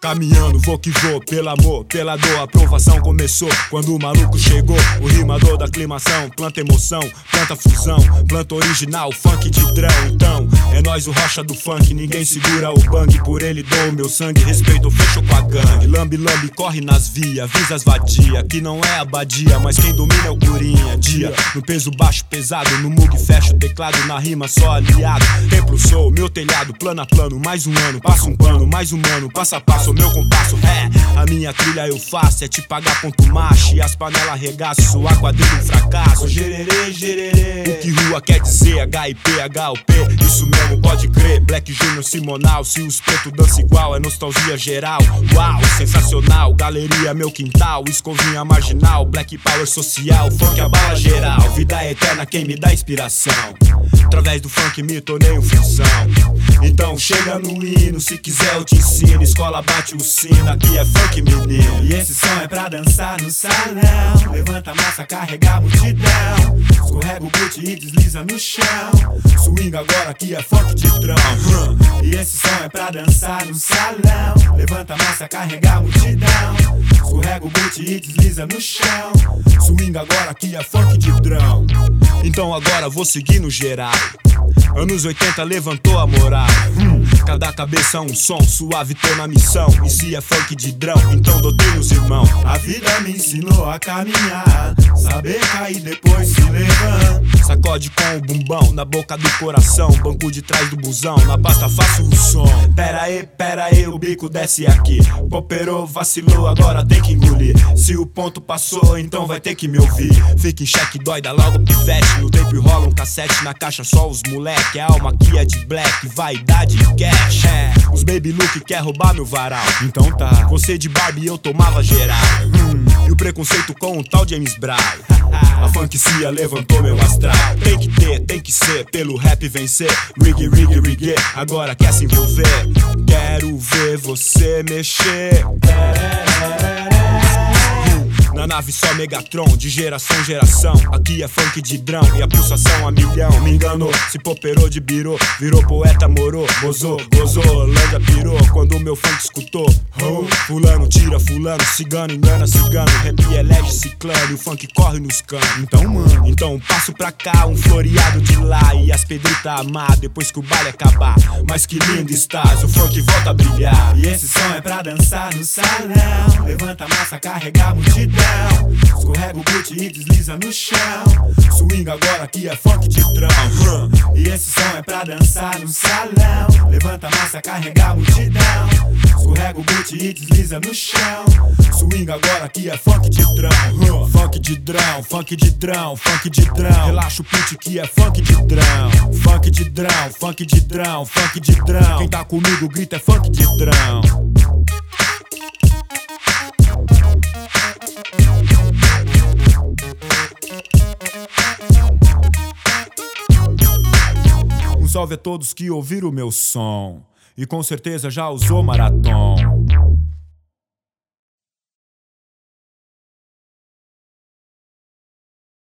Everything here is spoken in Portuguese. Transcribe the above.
Caminhando, vou que vou, pelo amor, pela dor. A provação começou quando o maluco chegou. O rimador da aclimação, planta emoção, planta fusão, planta original, funk de drão. Então, é nós o rocha do funk, ninguém segura o bang. Por ele dou o meu sangue, respeito, fecho com a gangue. Lambe, lambe, corre nas vias, avisa as vadia, que não é abadia, mas quem domina é o curinha. Dia, no peso baixo, pesado, no mug fecho o teclado, na rima só aliado. Templo sou, meu telhado, plano a plano, mais um ano, passo um pano, mais humano, passo a passo, meu compasso, a minha trilha eu faço, é te pagar ponto macho, e as panelas arregaço, suar quadrilha um fracasso. Gererê, gererê, o que rua quer dizer, HIP, HOP, isso mesmo, pode crer. Black Junior, Simonal, se os pretos dançam igual, é nostalgia geral. Uau, sensacional, galeria, meu quintal, escovinha marginal, black power social, funk abala geral. Vida eterna, quem me dá inspiração, através do funk me tornei um função. Então chega no hino, se quiser eu te ensino. Escola bate o sino, aqui é funk menino. E esse som é pra dançar no salão. Levanta a massa, carrega a multidão. Escorrega o boot e desliza no chão. Swing agora, aqui é funk de drão. E esse som é pra dançar no salão. Levanta a massa, carrega a multidão. Escorrega o boot e desliza no chão. Swing agora, aqui é funk de drão. Então agora vou seguir no geral. Anos 80 levantou a moral. Cada cabeça um som, suave tô na missão. E se é funk de drão, então dotei nos irmãos. A vida me ensinou a caminhar, saber cair depois se levantar. Sacode com o bumbão, na boca do coração. Banco de trás do busão, na pasta faço o som. Pera aí, o bico desce aqui. Poperou, vacilou, agora tem que engolir. Se o ponto passou, então vai ter que me ouvir. Fica em xeque, dói, dá logo pivete. No tape rola um cassete, na caixa só os moleque. A alma aqui é de black, vaidade e cash. Os baby look quer roubar meu varal. Então tá, você de Barbie eu tomava geral. E o preconceito com o tal James Brown. A funkcia levantou meu astral. Tem que ter, tem que ser, pelo rap vencer. Riggy, riggy, riggy, agora quer se envolver. Quero ver você mexer. Na nave só Megatron, de geração em geração. Aqui é funk de drão e a pulsação a milhão. Me enganou, se poperou de birô, virou poeta, morou, gozou, gozou, Lândia pirou. Quando o meu funk escutou, fulano tira fulano, cigano engana cigano, rap elege ciclano e o funk corre nos canos. Então mano, então passo pra cá, um floreado de lá e as pedritas amar depois que o baile acabar. Mas que lindo estás, o funk volta a brilhar. E esse som é pra dançar no salão. Levanta a massa, carrega a multidão. Escorrega o boot e desliza no chão. Swing agora, aqui é funk de drão. E esse som é pra dançar no salão. Levanta a massa, carrega a multidão. Escorrega o boot e desliza no chão. Swing agora, aqui é funk de drão. Funk de drão, funk de drão, funk de drão. Relaxa o pitch que é funk de drão. Funk de drão, funk de drão, funk de drão. Quem tá comigo grita é funk de drão. Um salve a todos que ouviram o meu som e com certeza já usou Marathon.